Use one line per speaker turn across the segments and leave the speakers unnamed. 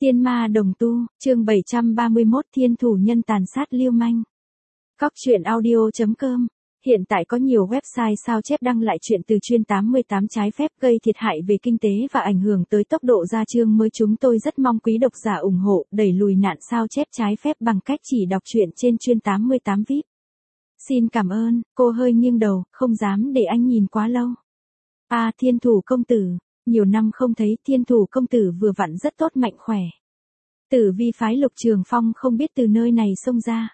Tiên ma đồng tu, chương 731 thiên thủ nhân tàn sát lưu manh. Cóc truyện audio.com. Hiện tại có nhiều website sao chép đăng lại chuyện từ chuyên 88 trái phép gây thiệt hại về kinh tế và ảnh hưởng tới tốc độ ra chương mới. Chúng tôi rất mong quý độc giả ủng hộ đẩy lùi nạn sao chép trái phép bằng cách chỉ đọc truyện trên chuyên 88 VIP. Xin cảm ơn. Cô hơi nghiêng đầu, không dám để anh nhìn quá lâu. Thiên thủ công tử. Nhiều năm không thấy, thiên thủ công tử vừa vặn rất tốt, mạnh khỏe. Tử vi phái Lục Trường Phong không biết từ nơi này xông ra.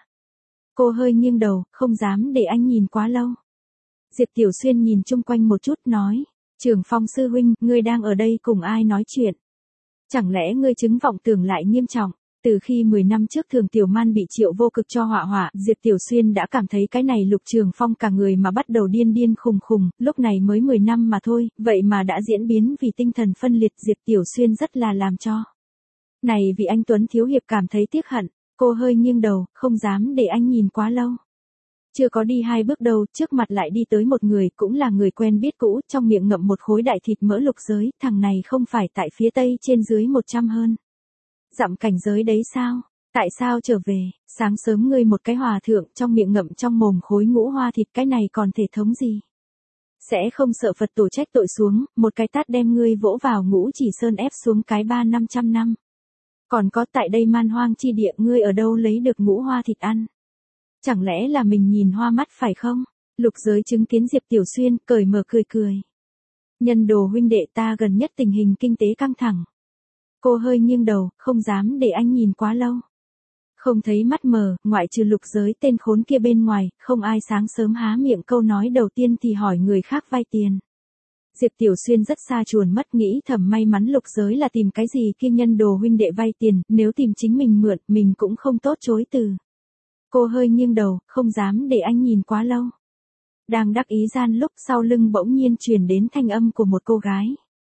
Cô hơi nghiêng đầu, không dám để anh nhìn quá lâu. Diệp Tiểu Xuyên nhìn chung quanh một chút nói, Trường Phong sư huynh, ngươi đang ở đây cùng ai nói chuyện? Chẳng lẽ ngươi chứng vọng tưởng lại nghiêm trọng? Từ khi 10 năm trước Thường Tiểu Man bị Triệu Vô Cực cho họa, Diệp Tiểu Xuyên đã cảm thấy cái này Lục Trường Phong cả người mà bắt đầu điên điên khùng khùng, lúc này mới 10 năm mà thôi, vậy mà đã diễn biến vì tinh thần phân liệt. Diệp Tiểu Xuyên rất là làm cho. Này vì anh Tuấn Thiếu Hiệp cảm thấy tiếc hận, cô hơi nghiêng đầu, không dám để anh nhìn quá lâu. Chưa có đi 2 bước đâu, trước mặt lại đi tới một người, cũng là người quen biết cũ, trong miệng ngậm một khối đại thịt mỡ Lục Giới, thằng này không phải tại phía tây trên dưới 100 hơn dặm cảnh giới đấy sao? Tại sao trở về? Sáng sớm ngươi một cái hòa thượng trong miệng ngậm trong mồm khối ngũ hoa thịt, cái này còn thể thống gì? Sẽ không sợ Phật tổ trách tội xuống, một cái tát đem ngươi vỗ vào Ngũ Chỉ Sơn ép xuống cái 300-500 năm. Còn có, tại đây man hoang chi địa ngươi ở đâu lấy được ngũ hoa thịt ăn? Chẳng lẽ là mình nhìn hoa mắt phải không? Lục Giới chứng kiến Diệp Tiểu Xuyên, cởi mở cười cười. Nhân Đồ huynh đệ, ta gần nhất tình hình kinh tế căng thẳng. Cô hơi nghiêng đầu, không dám để anh nhìn quá lâu. Không thấy mắt mờ, ngoại trừ Lục Giới tên khốn kia bên ngoài, không ai sáng sớm há miệng câu nói đầu tiên thì hỏi người khác vay tiền. Diệp Tiểu Xuyên rất xa chuồn mất, nghĩ thầm may mắn Lục Giới là tìm cái gì kia Nhân Đồ huynh đệ vay tiền, nếu tìm chính mình mượn, mình cũng không tốt chối từ. Cô hơi nghiêng đầu, không dám để anh nhìn quá lâu. Đang đắc ý gian lúc sau lưng bỗng nhiên truyền đến thanh âm của một cô gái.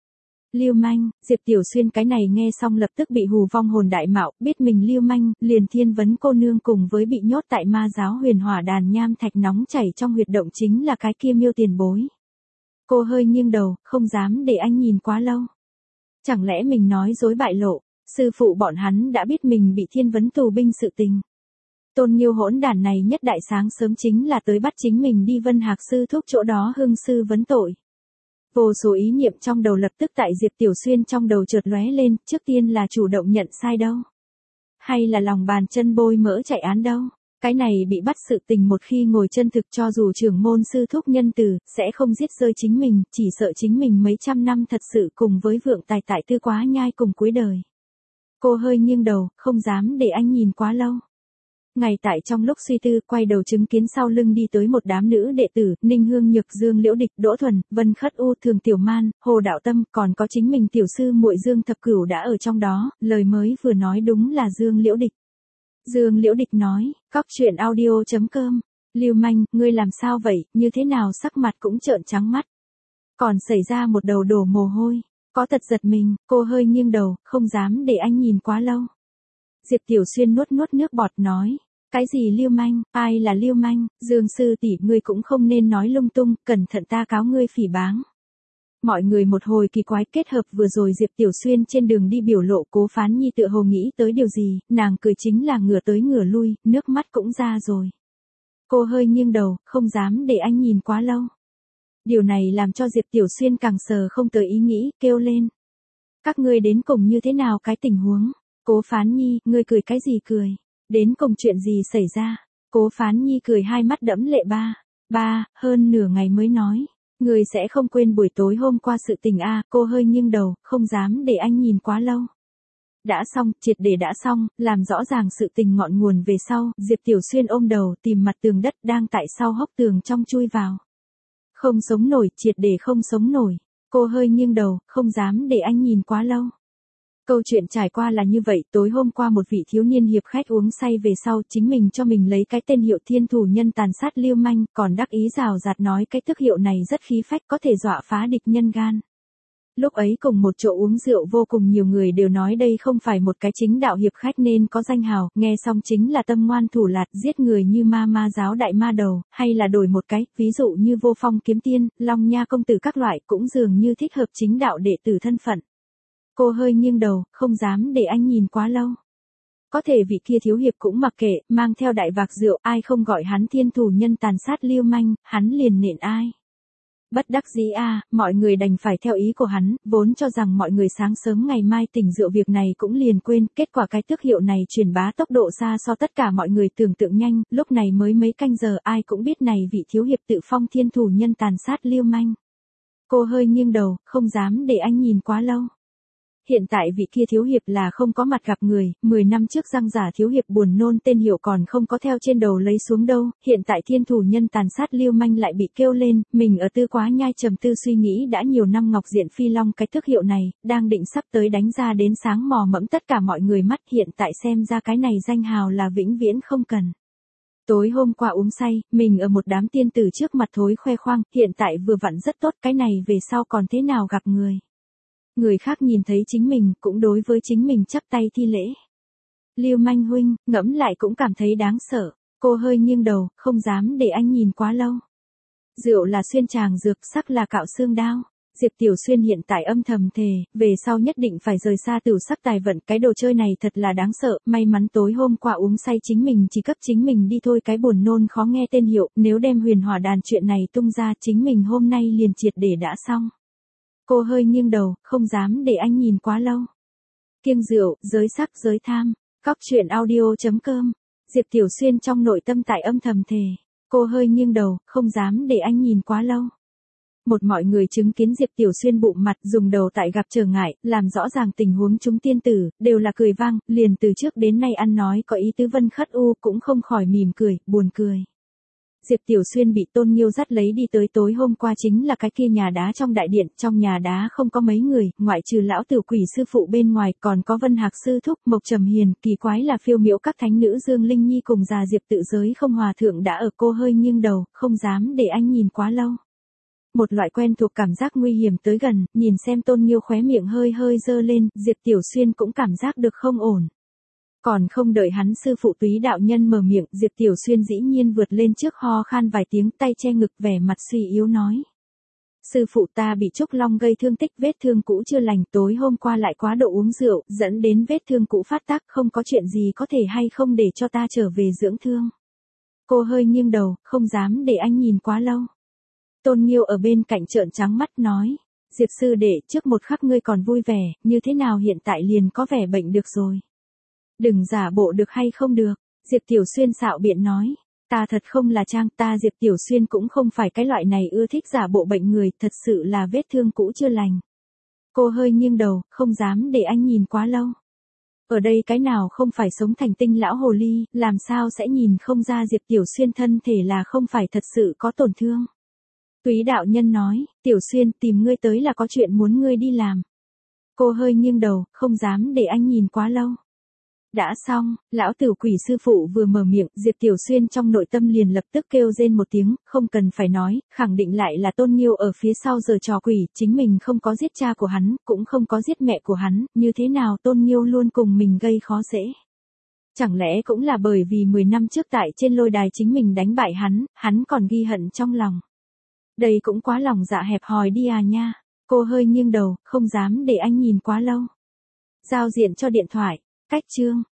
Lưu manh. Diệp Tiểu Xuyên cái này nghe xong lập tức bị hù vong hồn đại mạo, biết mình lưu manh, liền Thiên Vấn cô nương cùng với bị nhốt tại ma giáo Huyền Hỏa đàn nham thạch nóng chảy trong huyệt động chính là cái kia Miêu tiền bối. Cô hơi nghiêng đầu, không dám để anh nhìn quá lâu. Chẳng lẽ mình nói dối bại lộ, sư phụ bọn hắn đã biết mình bị Thiên Vấn tù binh sự tình. Tôn Nghiêu hỗn đản này nhất đại sáng sớm chính là tới bắt chính mình đi Vân Hạc sư thúc chỗ đó hưng sư vấn tội. Vô số ý niệm trong đầu lập tức tại Diệp Tiểu Xuyên trong đầu chợt lóe lên, trước tiên là chủ động nhận sai đâu? Hay là lòng bàn chân bôi mỡ chạy án đâu? Cái này bị bắt sự tình một khi ngồi chân thực, cho dù trưởng môn sư thúc nhân từ, sẽ không giết rơi chính mình, chỉ sợ chính mình mấy trăm năm thật sự cùng với vượng tài tại Tư Quá Nhai cùng cuối đời. Cô hơi nghiêng đầu, không dám để anh nhìn quá lâu. Ngày tại trong lúc suy tư, quay đầu chứng kiến sau lưng đi tới một đám nữ đệ tử, Ninh Hương Nhược, Dương Liễu Địch, Đỗ Thuần, Vân Khất U, Thường Tiểu Man, Hồ Đạo Tâm, còn có chính mình tiểu sư muội Dương Thập Cửu đã ở trong đó, lời mới vừa nói đúng là Dương Liễu Địch. Dương Liễu Địch nói, cóc truyện audio.com, Lưu manh, ngươi làm sao vậy, như thế nào sắc mặt cũng trợn trắng mắt. Còn xảy ra một đầu đổ mồ hôi, có tật giật mình, cô hơi nghiêng đầu, không dám để anh nhìn quá lâu. Diệp Tiểu Xuyên nuốt nước bọt nói, cái gì lưu manh, ai là lưu manh, Dương sư tỷ, ngươi cũng không nên nói lung tung, cẩn thận ta cáo ngươi phỉ báng. Mọi người một hồi kỳ quái, kết hợp vừa rồi Diệp Tiểu Xuyên trên đường đi biểu lộ, Cố Phán Nhi tựa hồ nghĩ tới điều gì, nàng cười chính là ngửa tới ngửa lui, nước mắt cũng ra rồi. Cô hơi nghiêng đầu, không dám để anh nhìn quá lâu. Điều này làm cho Diệp Tiểu Xuyên càng sờ không tới ý nghĩ, kêu lên. Các ngươi đến cùng như thế nào cái tình huống? Cố Phán Nhi, ngươi cười cái gì cười? Đến cùng chuyện gì xảy ra? Cố Phán Nhi cười hai mắt đẫm lệ. Hơn nửa ngày mới nói. Người sẽ không quên buổi tối hôm qua sự tình a? Cô hơi nghiêng đầu, không dám để anh nhìn quá lâu. Đã xong, triệt để đã xong, làm rõ ràng sự tình ngọn nguồn về sau, Diệp Tiểu Xuyên ôm đầu tìm mặt tường đất đang tại sau hốc tường trong chui vào. Không sống nổi, triệt để không sống nổi. Cô hơi nghiêng đầu, không dám để anh nhìn quá lâu. Câu chuyện trải qua là như vậy, tối hôm qua một vị thiếu niên hiệp khách uống say về sau, chính mình cho mình lấy cái tên hiệu thiên thủ nhân tàn sát lưu manh, còn đắc ý rào rạt nói cái tước hiệu này rất khí phách, có thể dọa phá địch nhân gan. Lúc ấy cùng một chỗ uống rượu vô cùng nhiều người đều nói đây không phải một cái chính đạo hiệp khách nên có danh hào, nghe xong chính là tâm ngoan thủ lạt, giết người như ma giáo đại ma đầu, hay là đổi một cái, ví dụ như Vô Phong kiếm tiên, Long Nha công tử các loại, cũng dường như thích hợp chính đạo đệ tử thân phận. Cô hơi nghiêng đầu, không dám để anh nhìn quá lâu. Có thể vị kia thiếu hiệp cũng mặc kệ, mang theo đại vạc rượu, ai không gọi hắn thiên thủ nhân tàn sát lưu manh, hắn liền nện ai. Bất đắc dĩ mọi người đành phải theo ý của hắn, vốn cho rằng mọi người sáng sớm ngày mai tỉnh rượu việc này cũng liền quên, kết quả cái tước hiệu này truyền bá tốc độ xa so tất cả mọi người tưởng tượng nhanh, lúc này mới mấy canh giờ ai cũng biết này vị thiếu hiệp tự phong thiên thủ nhân tàn sát lưu manh. Cô hơi nghiêng đầu, không dám để anh nhìn quá lâu. Hiện tại vị kia thiếu hiệp là không có mặt gặp người, 10 năm trước răng giả thiếu hiệp buồn nôn tên hiệu còn không có theo trên đầu lấy xuống đâu, hiện tại thiên thủ nhân tàn sát lưu manh lại bị kêu lên, mình ở tư quá nhai trầm tư suy nghĩ đã nhiều năm ngọc diện phi long cái tước hiệu này, đang định sắp tới đánh ra đến sáng mò mẫm tất cả mọi người mắt hiện tại xem ra cái này danh hào là vĩnh viễn không cần. Tối hôm qua uống say, mình ở một đám tiên tử trước mặt thối khoe khoang, hiện tại vừa vặn rất tốt cái này về sau còn thế nào gặp người. Người khác nhìn thấy chính mình, cũng đối với chính mình chắp tay thi lễ. Lưu manh huynh, ngẫm lại cũng cảm thấy đáng sợ. Cô hơi nghiêng đầu, không dám để anh nhìn quá lâu. Rượu là xuyên tràng dược, sắc là cạo xương đao. Diệp Tiểu Xuyên hiện tại âm thầm thề, về sau nhất định phải rời xa tửu sắc tài vận, cái đồ chơi này thật là đáng sợ, may mắn tối hôm qua uống say chính mình chỉ cấp chính mình đi thôi cái buồn nôn khó nghe tên hiệu, nếu đem huyền hỏa đàn chuyện này tung ra chính mình hôm nay liền triệt để đã xong. Cô hơi nghiêng đầu, không dám để anh nhìn quá lâu. Kiêng rượu, giới sắc, giới tham, cóc truyện audio.com. Diệp Tiểu Xuyên trong nội tâm tại âm thầm thề. Cô hơi nghiêng đầu, không dám để anh nhìn quá lâu. Một mọi người chứng kiến Diệp Tiểu Xuyên bụng mặt dùng đầu tại gặp trở ngại, làm rõ ràng tình huống chúng tiên tử, đều là cười vang, liền từ trước đến nay ăn nói có ý tứ vân khất u cũng không khỏi mỉm cười, buồn cười. Diệp Tiểu Xuyên bị Tôn Nghiêu dắt lấy đi tới tối hôm qua chính là cái kia nhà đá trong đại điện, trong nhà đá không có mấy người, ngoại trừ lão tử quỷ sư phụ bên ngoài, còn có Vân Hạc sư thúc, Mộc Trầm Hiền, kỳ quái là phiêu miễu các thánh nữ Dương Linh Nhi cùng già Diệp Tự Giới không hòa thượng đã ở. Cô hơi nghiêng đầu, không dám để anh nhìn quá lâu. Một loại quen thuộc cảm giác nguy hiểm tới gần, nhìn xem Tôn Nghiêu khóe miệng hơi hơi dơ lên, Diệp Tiểu Xuyên cũng cảm giác được không ổn. Còn không đợi hắn sư phụ Túy đạo nhân mở miệng, Diệp Tiểu Xuyên dĩ nhiên vượt lên trước ho khan vài tiếng, tay che ngực vẻ mặt suy yếu nói. Sư phụ ta bị Trúc Long gây thương tích, vết thương cũ chưa lành, tối hôm qua lại quá độ uống rượu, dẫn đến vết thương cũ phát tác, không có chuyện gì có thể hay không để cho ta trở về dưỡng thương. Cô hơi nghiêng đầu, không dám để anh nhìn quá lâu. Tôn Nghiêu ở bên cạnh trợn trắng mắt nói. Diệp sư đệ, trước một khắc ngươi còn vui vẻ, như thế nào hiện tại liền có vẻ bệnh được rồi. Đừng giả bộ được hay không được, Diệp Tiểu Xuyên xạo biện nói. Ta thật không là trang, ta Diệp Tiểu Xuyên cũng không phải cái loại này ưa thích giả bộ bệnh người, thật sự là vết thương cũ chưa lành. Cô hơi nghiêng đầu, không dám để anh nhìn quá lâu. Ở đây cái nào không phải sống thành tinh lão hồ ly, làm sao sẽ nhìn không ra Diệp Tiểu Xuyên thân thể là không phải thật sự có tổn thương. Túy đạo nhân nói, Tiểu Xuyên tìm ngươi tới là có chuyện muốn ngươi đi làm. Cô hơi nghiêng đầu, không dám để anh nhìn quá lâu. Đã xong, lão tử quỷ sư phụ vừa mở miệng, Diệp Tiểu Xuyên trong nội tâm liền lập tức kêu rên một tiếng, không cần phải nói, khẳng định lại là Tôn Nghiêu ở phía sau giở trò quỷ, chính mình không có giết cha của hắn, cũng không có giết mẹ của hắn, như thế nào Tôn Nghiêu luôn cùng mình gây khó dễ. Chẳng lẽ cũng là bởi vì 10 năm trước tại trên lôi đài chính mình đánh bại hắn còn ghi hận trong lòng. Đây cũng quá lòng dạ hẹp hòi đi à nha. Cô hơi nghiêng đầu, không dám để anh nhìn quá lâu. Giao diện cho điện thoại. Cách chương.